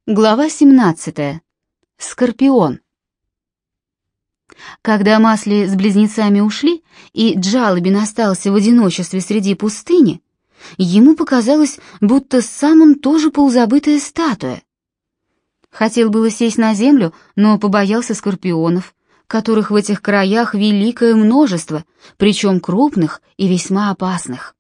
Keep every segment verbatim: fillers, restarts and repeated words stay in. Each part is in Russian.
Глава семнадцатая. Скорпион. Когда Масли с близнецами ушли, и Джалобин остался в одиночестве среди пустыни, ему показалось, будто сам он тоже полузабытая статуя. Хотел было сесть на землю, но побоялся скорпионов, которых в этих краях великое множество, причем крупных и весьма опасных.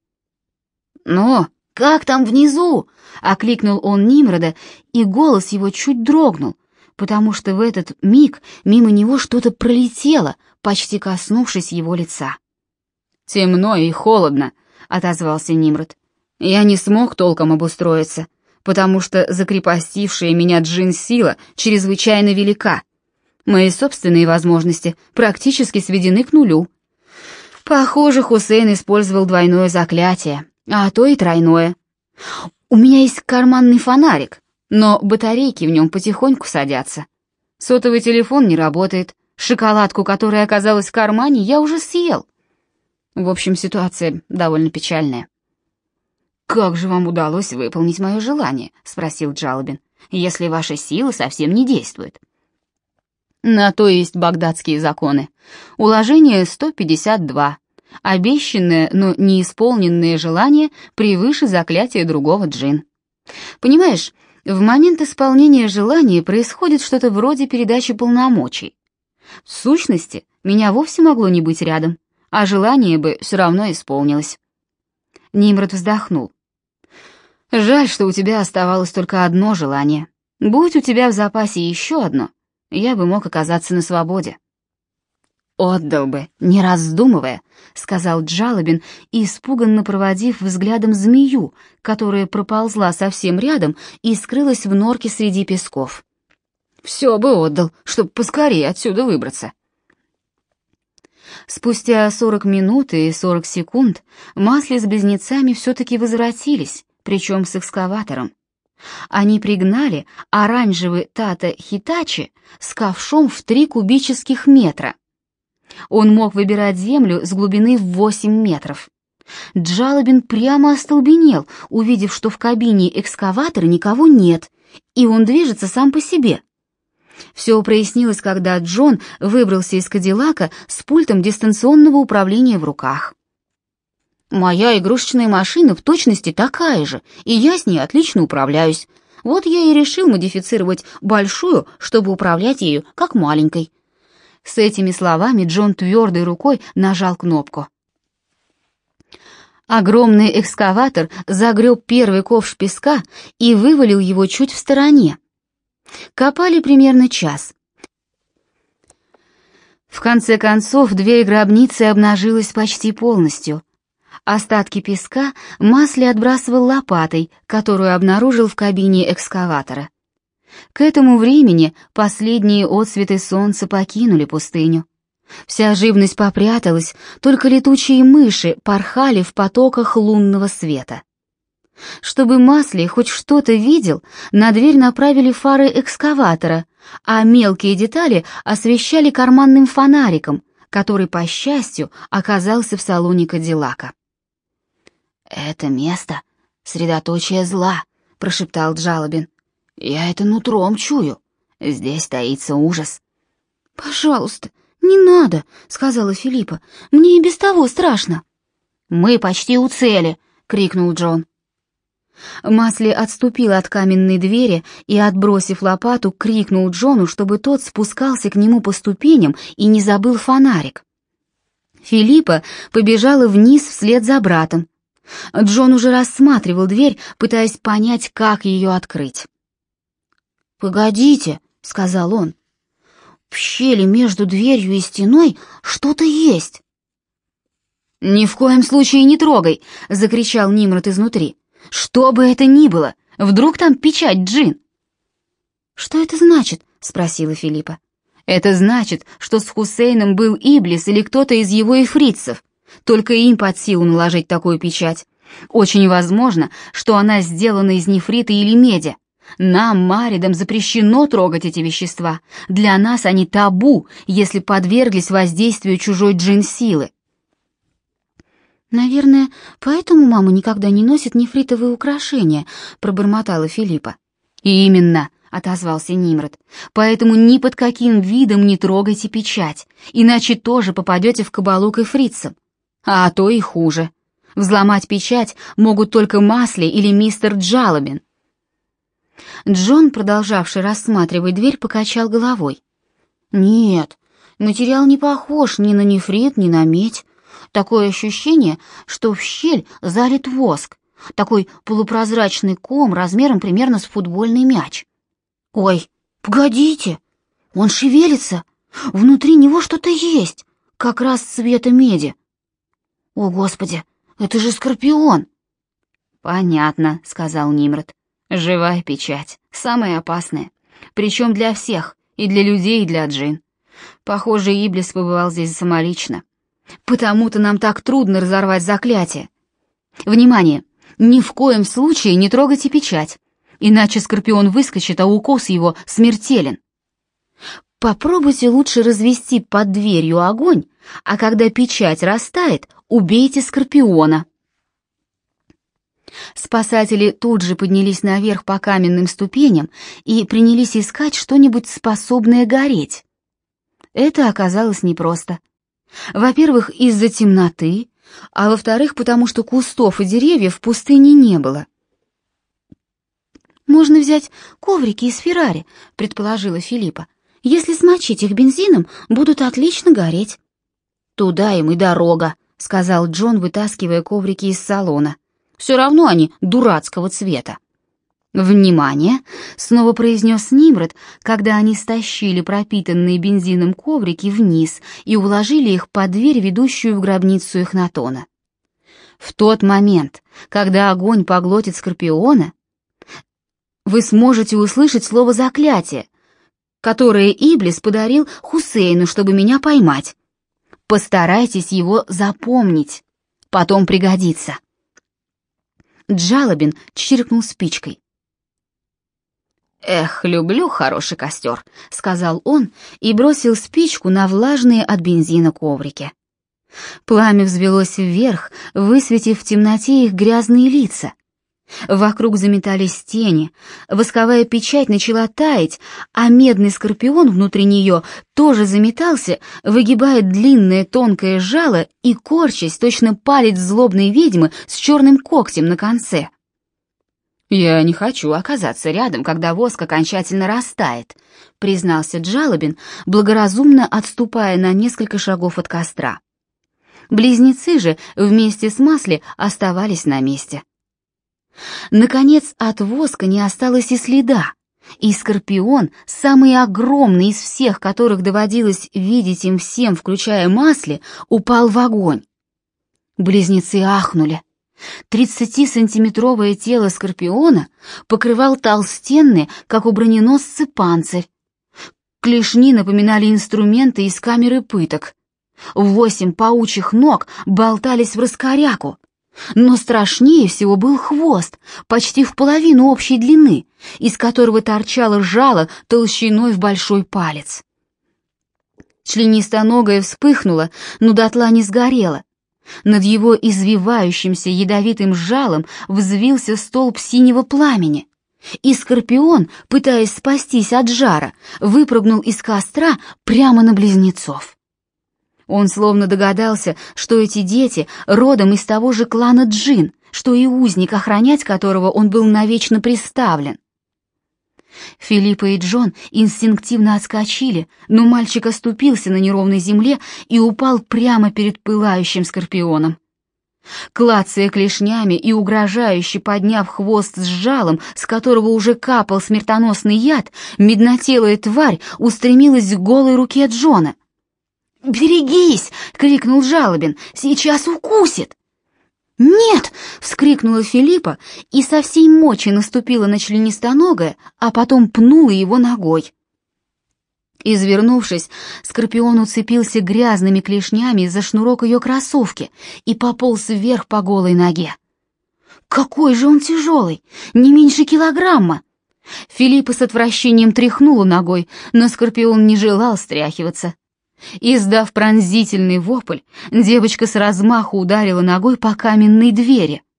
«Но как там внизу?» — окликнул он Нимрода, и голос его чуть дрогнул, потому что в этот миг мимо него что-то пролетело, почти коснувшись его лица. «Темно и холодно», — отозвался Нимрод. «Я не смог толком обустроиться, потому что закрепостившая меня джин-сила чрезвычайно велика. Мои собственные возможности практически сведены к нулю. Похоже, Хусейн использовал двойное заклятие, а то и тройное. У меня есть карманный фонарик, но батарейки в нем потихоньку садятся. Сотовый телефон не работает, шоколадку, которая оказалась в кармане, я уже съел. В общем, ситуация довольно печальная». «Как же вам удалось выполнить мое желание?» — спросил Джалобин, «если ваша сила совсем не действует». «На то есть багдадские законы. Уложение сто пятьдесят два. Обещанное, но неисполненное желание превыше заклятия другого джин. Понимаешь, в момент исполнения желания происходит что-то вроде передачи полномочий. В сущности, меня вовсе могло не быть рядом, а желание бы все равно исполнилось». Нимрод вздохнул. «Жаль, что у тебя оставалось только одно желание. Будь у тебя в запасе еще одно, я бы мог оказаться на свободе». «Отдал бы, не раздумывая», — сказал Джалобин, испуганно проводив взглядом змею, которая проползла совсем рядом и скрылась в норке среди песков. «Все бы отдал, чтоб поскорее отсюда выбраться». Спустя сорок минут и сорок секунд Масли с близнецами все-таки возвратились, причем с экскаватором. Они пригнали оранжевый Тата Хитачи с ковшом в три кубических метра. Он мог выбирать землю с глубины в восемь метров. Джалобин прямо остолбенел, увидев, что в кабине экскаватора никого нет, и он движется сам по себе. Все прояснилось, когда Джон выбрался из Кадиллака с пультом дистанционного управления в руках. «Моя игрушечная машина в точности такая же, и я с ней отлично управляюсь. Вот я и решил модифицировать большую, чтобы управлять ею как маленькой». С этими словами Джон твердой рукой нажал кнопку. Огромный экскаватор загреб первый ковш песка и вывалил его чуть в стороне. Копали примерно час. В конце концов, дверь гробницы обнажилась почти полностью. Остатки песка Масли отбрасывал лопатой, которую обнаружил в кабине экскаватора. К этому времени последние отсветы солнца покинули пустыню. Вся живность попряталась, только летучие мыши порхали в потоках лунного света. Чтобы Масли хоть что-то видел, на дверь направили фары экскаватора, а мелкие детали освещали карманным фонариком, который, по счастью, оказался в салоне Кадиллака. «Это место — средоточие зла», — прошептал Джалобин. «Я это нутром чую. Здесь таится ужас». «Пожалуйста, не надо», — сказала Филиппа. «Мне и без того страшно». «Мы почти у цели», — крикнул Джон. Масли отступил от каменной двери и, отбросив лопату, крикнул Джону, чтобы тот спускался к нему по ступеням и не забыл фонарик. Филиппа побежала вниз вслед за братом. Джон уже рассматривал дверь, пытаясь понять, как ее открыть. «Погодите», — сказал он, — «в щели между дверью и стеной что-то есть». «Ни в коем случае не трогай», — закричал Нимрод изнутри. «Что бы это ни было, вдруг там печать джин». «Что это значит?» — спросила Филиппа. «Это значит, что с Хусейном был Иблис или кто-то из его эфритцев. Только им под силу наложить такую печать. Очень возможно, что она сделана из нефрита или меди. Нам, маридам, запрещено трогать эти вещества. Для нас они табу, если подверглись воздействию чужой джин-силы». «Наверное, поэтому мама никогда не носит нефритовые украшения», — пробормотала Филиппа. «Именно», — отозвался Нимрод, «поэтому ни под каким видом не трогайте печать, иначе тоже попадете в кабалу к эфритцам, а то и хуже. Взломать печать могут только Масли или мистер Джалобин». Джон, продолжавший рассматривать дверь, покачал головой. «Нет, материал не похож ни на нефрит, ни на медь. Такое ощущение, что в щель залит воск, такой полупрозрачный ком размером примерно с футбольный мяч. Ой, погодите, он шевелится, внутри него что-то есть, как раз цвета меди. О, Господи, это же скорпион!» «Понятно», — сказал Нимрод. «Живая печать, самая опасная, причем для всех, и для людей, и для джин. Похоже, Иблис побывал здесь самолично. Потому-то нам так трудно разорвать заклятие. Внимание! Ни в коем случае не трогайте печать, иначе скорпион выскочит, а укус его смертелен. Попробуйте лучше развести под дверью огонь, а когда печать растает, убейте скорпиона». Спасатели тут же поднялись наверх по каменным ступеням и принялись искать что-нибудь способное гореть. Это оказалось непросто. Во-первых, из-за темноты, а во-вторых, потому что кустов и деревьев в пустыне не было. «Можно взять коврики из Феррари», — предположила Филиппа. «Если смочить их бензином, будут отлично гореть». «Туда им и дорога», — сказал Джон, вытаскивая коврики из салона. «Все равно они дурацкого цвета». «Внимание!» — снова произнес Нимрод, когда они стащили пропитанные бензином коврики вниз и уложили их под дверь, ведущую в гробницу Эхнатона. «В тот момент, когда огонь поглотит скорпиона, вы сможете услышать слово заклятие, которое Иблис подарил Хусейну, чтобы меня поймать. Постарайтесь его запомнить, потом пригодится». Джалобин чиркнул спичкой. «Эх, люблю хороший костер», — сказал он и бросил спичку на влажные от бензина коврики. Пламя взвелось вверх, высветив в темноте их грязные лица. Вокруг заметались тени, восковая печать начала таять, а медный скорпион внутри нее тоже заметался, выгибая длинное тонкое жало и корчась, точно палец злобной ведьмы с черным когтем на конце. «Я не хочу оказаться рядом, когда воск окончательно растает», — признался Джалобин, благоразумно отступая на несколько шагов от костра. Близнецы же вместе с Масли оставались на месте. Наконец, от воска не осталось и следа, и скорпион, самый огромный из всех, которых доводилось видеть им всем, включая Масли, упал в огонь. Близнецы ахнули. Тридцатисантиметровое тело скорпиона покрывал толстенный, как у броненосца, панцирь. Клешни напоминали инструменты из камеры пыток. Восемь паучьих ног болтались в раскоряку. Но страшнее всего был хвост, почти в половину общей длины, из которого торчало жало толщиной в большой палец. Членистоногое вспыхнуло, но дотла не сгорело. Над его извивающимся ядовитым жалом взвился столб синего пламени, и скорпион, пытаясь спастись от жара, выпрыгнул из костра прямо на близнецов. Он словно догадался, что эти дети родом из того же клана Джин, что и узник, охранять которого он был навечно приставлен. Филиппа и Джон инстинктивно отскочили, но мальчик оступился на неровной земле и упал прямо перед пылающим скорпионом. Клацая клешнями и угрожающе подняв хвост с жалом, с которого уже капал смертоносный яд, меднотелая тварь устремилась к голой руке Джона. «Берегись!» — крикнул Жалобин. «Сейчас укусит!» «Нет!» — вскрикнула Филиппа и со всей мочи наступила на членистоногое, а потом пнула его ногой. Извернувшись, скорпион уцепился грязными клешнями за шнурок ее кроссовки и пополз вверх по голой ноге. «Какой же он тяжелый! Не меньше килограмма!» Филиппа с отвращением тряхнула ногой, но скорпион не желал стряхиваться. Издав пронзительный вопль, девочка с размаху ударила ногой по каменной двери.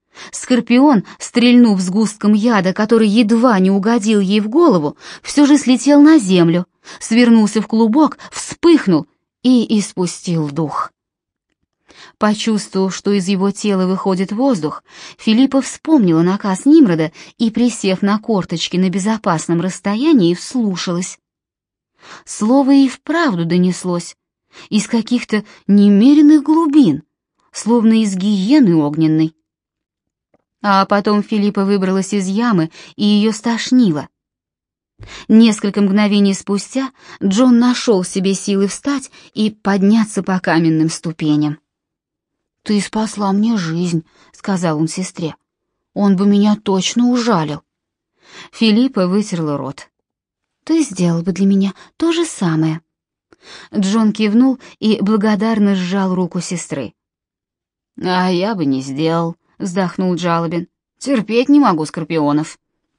Скорпион, стрельнув сгустком яда, который едва не угодил ей в голову, все же слетел на землю, свернулся в клубок, вспыхнул и испустил дух. Почувствовав, что из его тела выходит воздух, Филиппа вспомнила наказ Нимрода и, присев на корточки на безопасном расстоянии, вслушалась. Слово и вправду донеслось из каких-то немеренных глубин, словно из гиены огненной. А потом Филиппа выбралась из ямы, и ее стошнило. Несколько мгновений спустя Джон нашел в себе силы встать и подняться по каменным ступеням. «Ты спасла мне жизнь», — сказал он сестре. «Он бы меня точно ужалил». Филиппа вытерла рот. «Ты сделал бы для меня то же самое». Джон кивнул и благодарно сжал руку сестры. «А я бы не сделал», — вздохнул Джалобин. «Терпеть не могу скорпионов».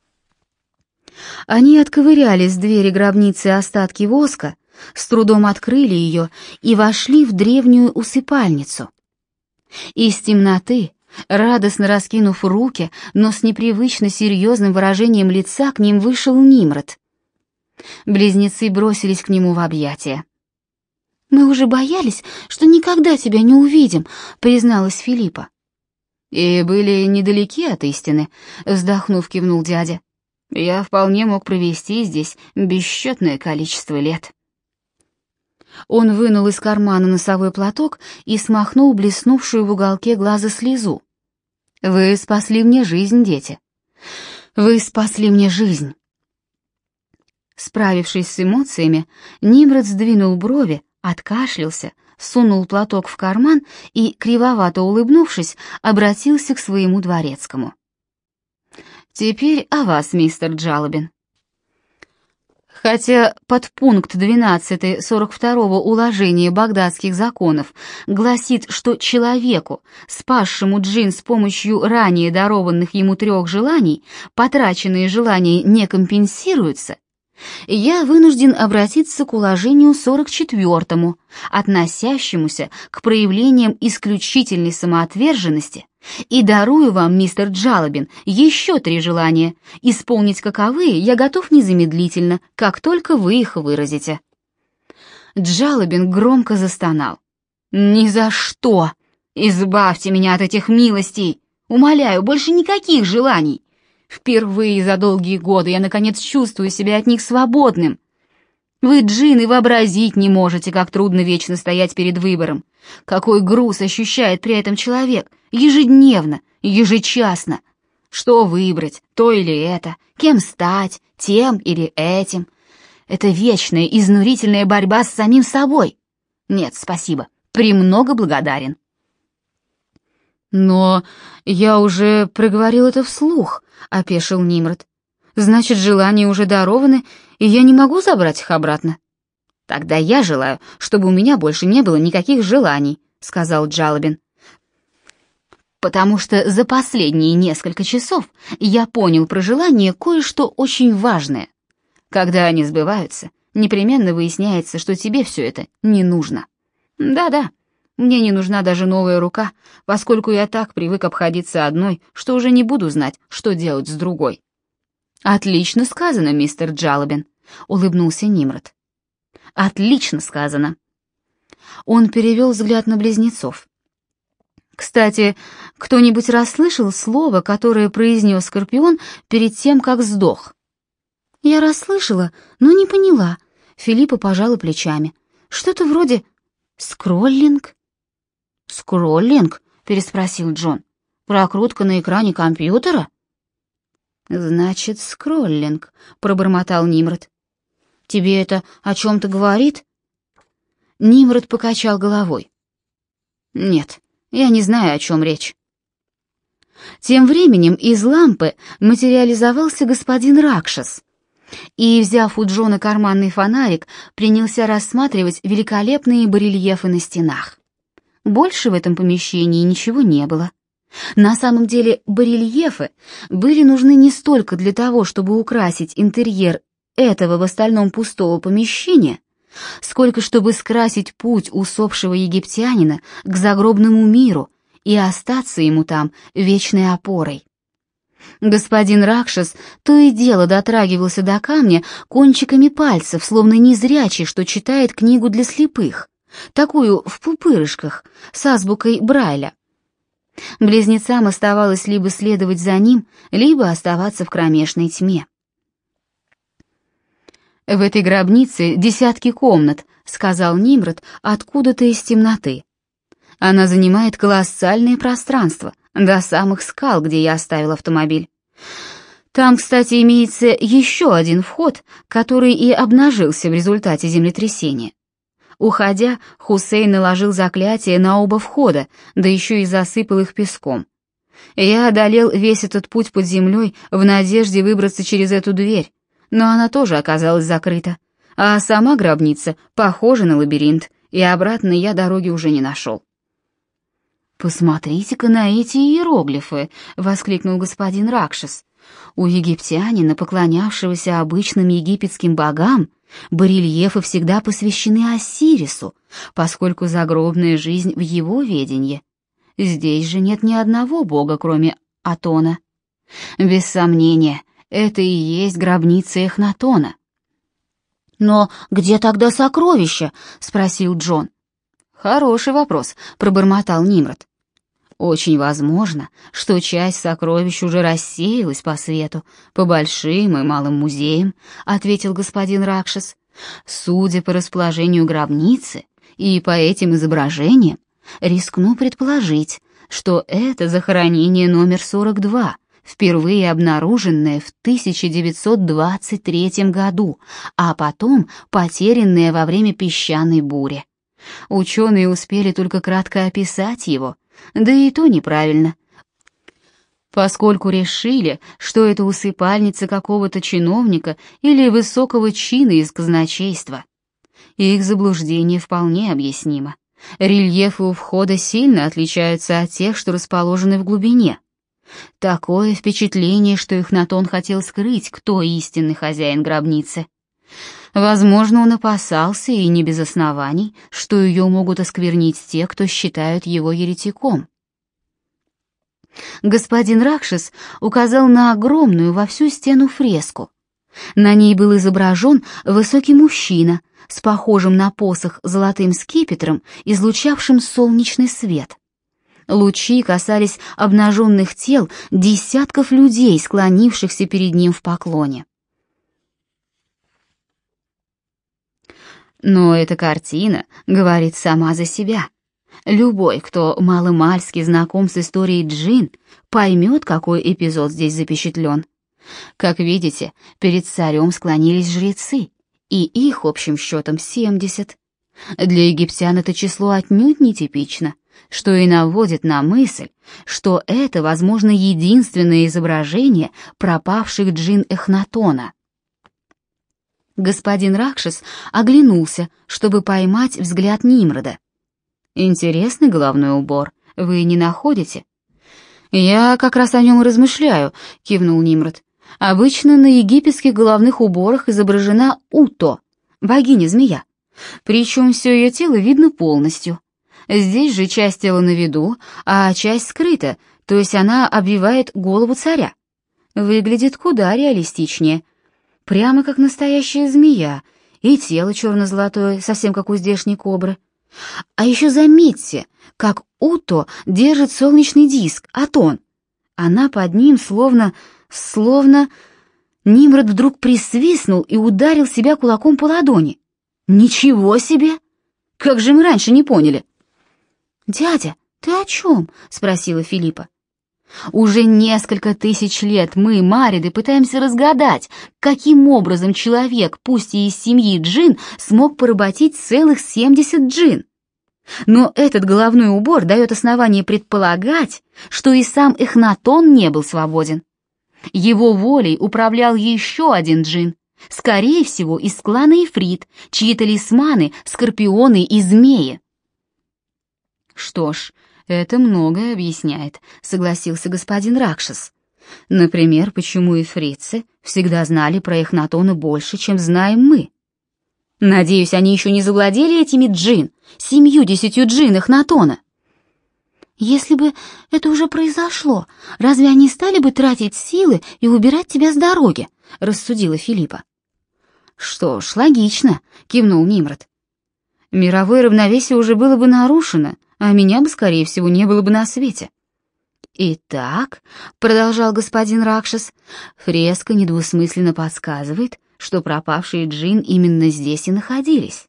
Они отковыряли с двери гробницы остатки воска, с трудом открыли ее и вошли в древнюю усыпальницу. Из темноты, радостно раскинув руки, но с непривычно серьезным выражением лица, к ним вышел Нимрод. Близнецы бросились к нему в объятия. «Мы уже боялись, что никогда тебя не увидим», — призналась Филиппа. «И были недалеки от истины», — вздохнув, кивнул дядя. «Я вполне мог провести здесь бесчетное количество лет». Он вынул из кармана носовой платок и смахнул блеснувшую в уголке глаза слезу. «Вы спасли мне жизнь, дети. Вы спасли мне жизнь». Справившись с эмоциями, Нимрод сдвинул брови, откашлялся, сунул платок в карман и, кривовато улыбнувшись, обратился к своему дворецкому. «Теперь о вас, мистер Джалобин. Хотя подпункт двенадцатый сорок второго уложения багдадских законов гласит, что человеку, спасшему джин с помощью ранее дарованных ему трех желаний, потраченные желания не компенсируются, я вынужден обратиться к уложению сорок четвёртому, относящемуся к проявлениям исключительной самоотверженности, и дарую вам, мистер Джалобин, еще три желания, исполнить каковые я готов незамедлительно, как только вы их выразите». Джалобин громко застонал. «Ни за что! Избавьте меня от этих милостей! Умоляю, больше никаких желаний! Впервые за долгие годы я, наконец, чувствую себя от них свободным. Вы, джинны, вообразить не можете, как трудно вечно стоять перед выбором. Какой груз ощущает при этом человек, ежедневно, ежечасно. Что выбрать, то или это, кем стать, тем или этим. Это вечная, изнурительная борьба с самим собой. Нет, спасибо, премного благодарен». «Но я уже проговорил это вслух», — опешил Нимрод. «Значит, желания уже дарованы, и я не могу забрать их обратно». «Тогда я желаю, чтобы у меня больше не было никаких желаний», — сказал Джалобин. «Потому что за последние несколько часов я понял про желания кое-что очень важное. Когда они сбываются, непременно выясняется, что тебе все это не нужно. Да-да. Мне не нужна даже новая рука, поскольку я так привык обходиться одной, что уже не буду знать, что делать с другой». «Отлично сказано, мистер Джалобин», — улыбнулся Нимрод. «Отлично сказано». Он перевел взгляд на близнецов. «Кстати, кто-нибудь расслышал слово, которое произнес Скорпион перед тем, как сдох?» «Я расслышала, но не поняла», — Филиппа пожала плечами. «Что-то вроде скроллинг». «Скроллинг?» — переспросил Джон. «Прокрутка на экране компьютера?» «Значит, скроллинг», — пробормотал Нимрод. «Тебе это о чем-то говорит?» Нимрод покачал головой. «Нет, я не знаю, о чем речь». Тем временем из лампы материализовался господин Ракшас и, взяв у Джона карманный фонарик, принялся рассматривать великолепные барельефы на стенах. Больше в этом помещении ничего не было. На самом деле барельефы были нужны не столько для того, чтобы украсить интерьер этого в остальном пустого помещения, сколько чтобы скрасить путь усопшего египтянина к загробному миру и остаться ему там вечной опорой. Господин Ракшас то и дело дотрагивался до камня кончиками пальцев, словно незрячий, что читает книгу для слепых, такую в пупырышках, с азбукой Брайля. Близнецам оставалось либо следовать за ним, либо оставаться в кромешной тьме. «В этой гробнице десятки комнат», — сказал Нимрод откуда-то из темноты. «Она занимает колоссальное пространство, до самых скал, где я оставил автомобиль. Там, кстати, имеется еще один вход, который и обнажился в результате землетрясения. Уходя, Хусейн наложил заклятие на оба входа, да еще и засыпал их песком. Я одолел весь этот путь под землей в надежде выбраться через эту дверь, но она тоже оказалась закрыта, а сама гробница похожа на лабиринт, и обратно я дороги уже не нашел». «Посмотрите-ка на эти иероглифы!» — воскликнул господин Ракшас. «У египтянина, поклонявшегося обычным египетским богам, барельефы всегда посвящены Осирису, поскольку загробная жизнь в его ведении. Здесь же нет ни одного бога, кроме Атона. Без сомнения, это и есть гробница Эхнатона». «Но где тогда сокровища?» — спросил Джон. «Хороший вопрос», — пробормотал Нимрод. «Очень возможно, что часть сокровищ уже рассеялась по свету, по большим и малым музеям», — ответил господин Ракшас. «Судя по расположению гробницы и по этим изображениям, рискну предположить, что это захоронение номер сорок два, впервые обнаруженное в тысяча девятьсот двадцать третьем году, а потом потерянное во время песчаной бури. Ученые успели только кратко описать его, да и то неправильно, поскольку решили, что это усыпальница какого-то чиновника или высокого чина из казначейства. Их заблуждение вполне объяснимо. Рельефы у входа сильно отличаются от тех, что расположены в глубине. Такое впечатление, что Эхнатон хотел скрыть, кто истинный хозяин гробницы. Возможно, он опасался, и не без оснований, что ее могут осквернить те, кто считают его еретиком. Господин Ракшас указал на огромную во всю стену фреску. На ней был изображен высокий мужчина с похожим на посох золотым скипетром, излучавшим солнечный свет. Лучи касались обнаженных тел десятков людей, склонившихся перед ним в поклоне. Но эта картина говорит сама за себя. Любой, кто маломальски знаком с историей джинн, поймет, какой эпизод здесь запечатлен. Как видите, перед царем склонились жрецы, и их общим счетом семьдесят. Для египтян это число отнюдь нетипично, что и наводит на мысль, что это, возможно, единственное изображение пропавших джинн Эхнатона. Господин Ракшас оглянулся, чтобы поймать взгляд Нимрода. «Интересный головной убор, вы не находите?» «Я как раз о нем и размышляю», — кивнул Нимрод. «Обычно на египетских головных уборах изображена Уто, богиня-змея. Причем все ее тело видно полностью. Здесь же часть тела на виду, а часть скрыта, то есть она обвивает голову царя. Выглядит куда реалистичнее. Прямо как настоящая змея, и тело черно-золотое, совсем как у здешней кобры. А еще заметьте, как Уто держит солнечный диск, Атон. Она под ним словно... словно... Нимрод вдруг присвистнул и ударил себя кулаком по ладони. «Ничего себе! Как же мы раньше не поняли!» «Дядя, ты о чем?» — спросила Филиппа. «Уже несколько тысяч лет мы, мариды, пытаемся разгадать, каким образом человек, пусть и из семьи джинн, смог поработить целых семьдесят джинн. Но этот головной убор дает основание предполагать, что и сам Эхнатон не был свободен. Его волей управлял еще один джинн, скорее всего, из клана Ифрит, чьи талисманы — скорпионы и змеи». «Что ж, это многое объясняет», — согласился господин Ракшас. «Например, почему ифритцы всегда знали про Эхнатона больше, чем знаем мы. Надеюсь, они еще не завладели этими джинн, семью-десятью джинн Эхнатона». Если бы это уже произошло, разве они стали бы тратить силы и убирать тебя с дороги?» — рассудила Филиппа. «Что ж, логично», — кивнул Нимрод. «Мировое равновесие уже было бы нарушено, а меня бы, скорее всего, не было бы на свете». «Итак», — продолжал господин Ракшас, — «фреска недвусмысленно подсказывает, что пропавшие джин именно здесь и находились.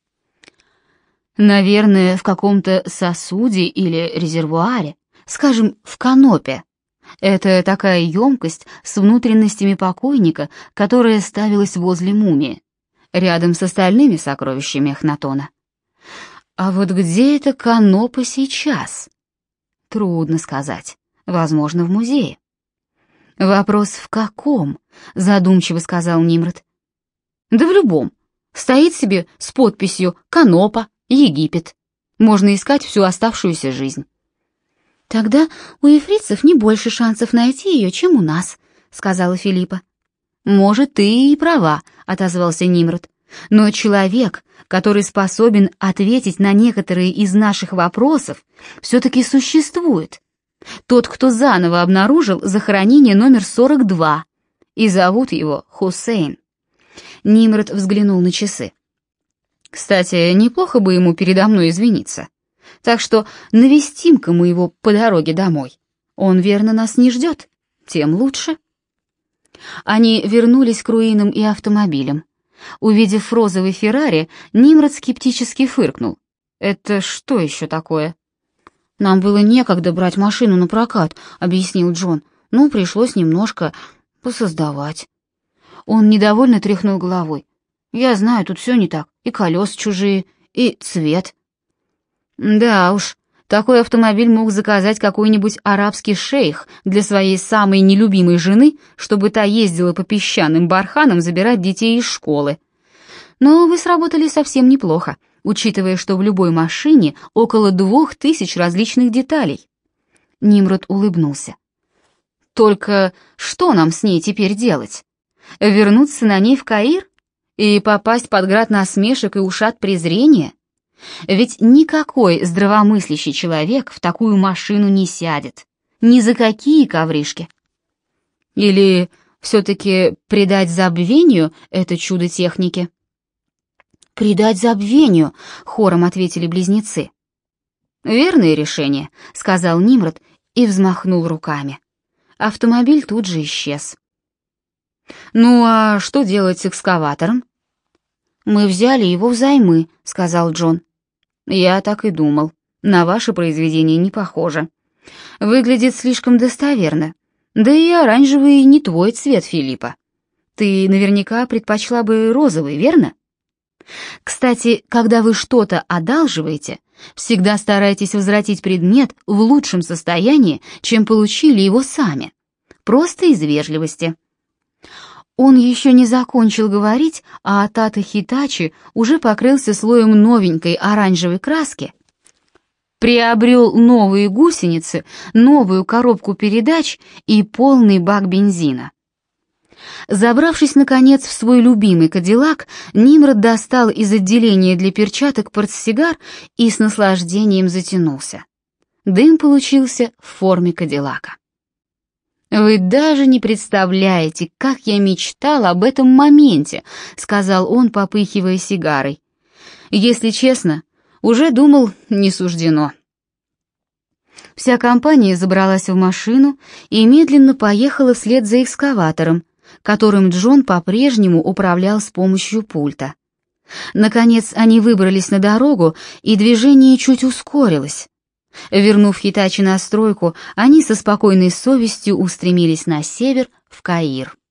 Наверное, в каком-то сосуде или резервуаре, скажем, в канопе. Это такая емкость с внутренностями покойника, которая ставилась возле мумии, рядом с остальными сокровищами Эхнатона. А вот где эта канопа сейчас? Трудно сказать. Возможно, в музее. Вопрос в каком? Задумчиво сказал Нимрод. Да в любом. Стоит себе с подписью «Канопа, Египет». Можно искать всю оставшуюся жизнь. Тогда у ефритцев не больше шансов найти ее, чем у нас, сказала Филиппа. Может, ты и права, отозвался Нимрод. Но человек, который способен ответить на некоторые из наших вопросов, все-таки существует. Тот, кто заново обнаружил захоронение номер сорок два, и зовут его Хусейн. Нимрод взглянул на часы. Кстати, неплохо бы ему передо мной извиниться. Так что навестим-ка мы его по дороге домой. Он верно нас не ждет, тем лучше. Они вернулись к руинам и автомобилям. Увидев розовый Феррари, Нимрод скептически фыркнул. «Это что еще такое?» «Нам было некогда брать машину на прокат», — объяснил Джон. «Ну, пришлось немножко посоздавать». Он недовольно тряхнул головой. «Я знаю, тут все не так. И колеса чужие, и цвет». «Да уж, такой автомобиль мог заказать какой-нибудь арабский шейх для своей самой нелюбимой жены, чтобы та ездила по песчаным барханам забирать детей из школы. Но вы сработали совсем неплохо, учитывая, что в любой машине около двух тысяч различных деталей». Нимрод улыбнулся. «Только что нам с ней теперь делать? Вернуться на ней в Каир? И попасть под град насмешек и ушат презрения? Ведь никакой здравомыслящий человек в такую машину не сядет. Ни за какие ковришки. Или все-таки предать забвению это чудо техники?» «Предать забвению», — хором ответили близнецы. «Верное решение», — сказал Нимрод и взмахнул руками. Автомобиль тут же исчез. «Ну а что делать с экскаватором?» «Мы взяли его взаймы», — сказал Джон. «Я так и думал. На ваше произведение не похоже. Выглядит слишком достоверно. Да и оранжевый не твой цвет, Филиппа. Ты наверняка предпочла бы розовый, верно? Кстати, когда вы что-то одалживаете, всегда старайтесь возвратить предмет в лучшем состоянии, чем получили его сами. Просто из вежливости». Он еще не закончил говорить, а Тата Хитачи уже покрылся слоем новенькой оранжевой краски, приобрел новые гусеницы, новую коробку передач и полный бак бензина. Забравшись, наконец, в свой любимый кадиллак, Нимрод достал из отделения для перчаток портсигар и с наслаждением затянулся. Дым получился в форме кадиллака. «Вы даже не представляете, как я мечтал об этом моменте», — сказал он, попыхивая сигарой. «Если честно, уже думал, не суждено». Вся компания забралась в машину и медленно поехала вслед за экскаватором, которым Джон по-прежнему управлял с помощью пульта. Наконец они выбрались на дорогу, и движение чуть ускорилось. Вернув Хитачи на стройку, они со спокойной совестью устремились на север, в Каир.